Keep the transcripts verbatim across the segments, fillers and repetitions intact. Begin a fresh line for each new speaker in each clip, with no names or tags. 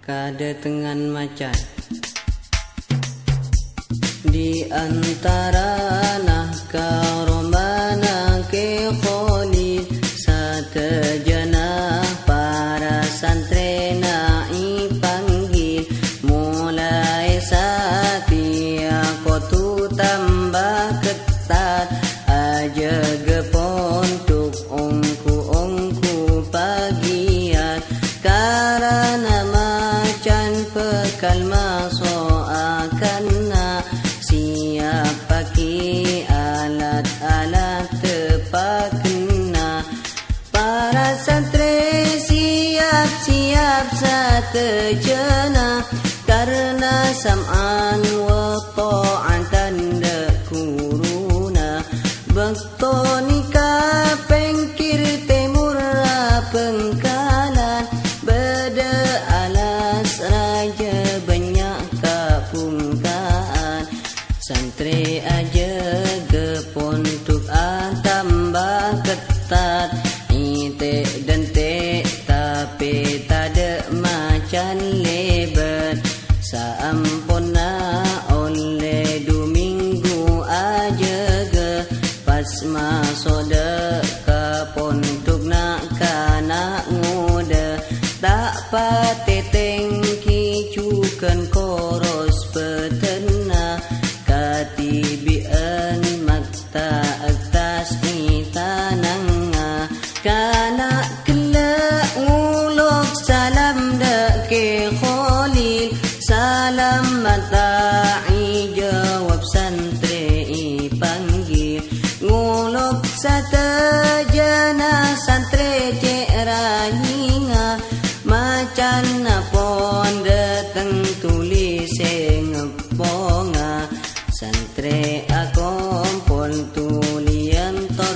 kada tengan macan di antara nah karomana ke kholid satejana para santrena ipanggil mulai satia kotu tambah ketat aja gepontuk ongku-ongku pagian karena macan pekal masuk akanna siap pakai alat-alat tepakna para santri siap-siap satejana karena sam'an wa ta'atan kuruna bektonika pengkir timur pengkalan beda alas raja banyak kapungkaan santri aja gepontuk ah tambah ketat itik dan tik tapi tada macan lebat saampuna oleh dominggu aja ge pas masuk deka pontuk nak kanak muda tak pateteng kicukan koros petena katibian makta atas itananga kanak kelak ngulok salam deke kholil salam mata'i jawab santri ipanggil ngulok satajana santri cek rahinga macan napon dateng tulis ngeponga santri akompol tulian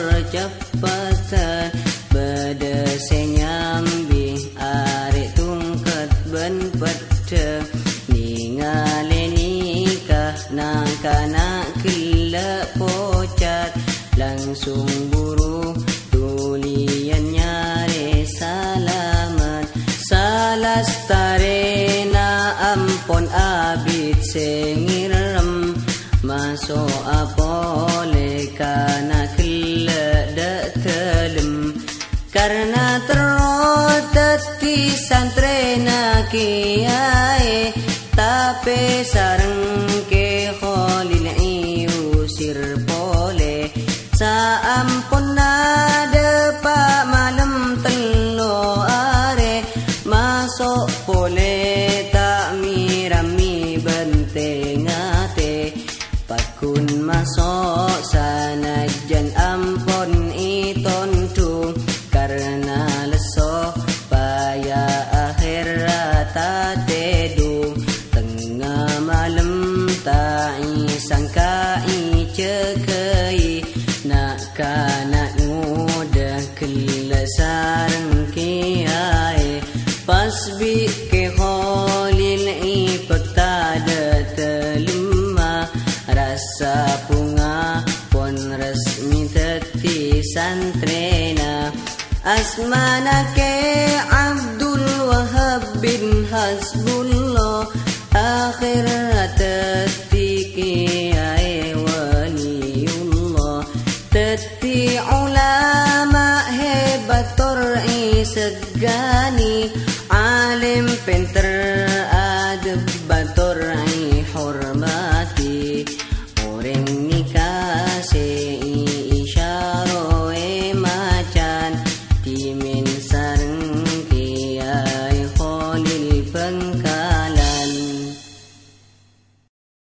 tercepatan beda senyambi arek tungkat ben peda ningale nikah nang kanak kelak pocat langsung buru tulian nyare salamat salas tarena ampon abid sengirem masuk apole kana kelak dak telem karena terotati santrena kiai tapi sareng ke kholil iusir pole saampun ada pak malam telo are masuk pole tak mirami bentengate pakun masuk sanajan ampun itontung karena lesoh paya akhirat tedu tengah malam tak sangka cekai nak kanak muda kelasareng kiai pas bi ke kholil ipak tada telemah rasa punga pon resmi teti santrena asmana ke Abdul Wahab bin Hasbullah akhirat teti kiai waliullah teti ulama hebat tor'i segani alim pinter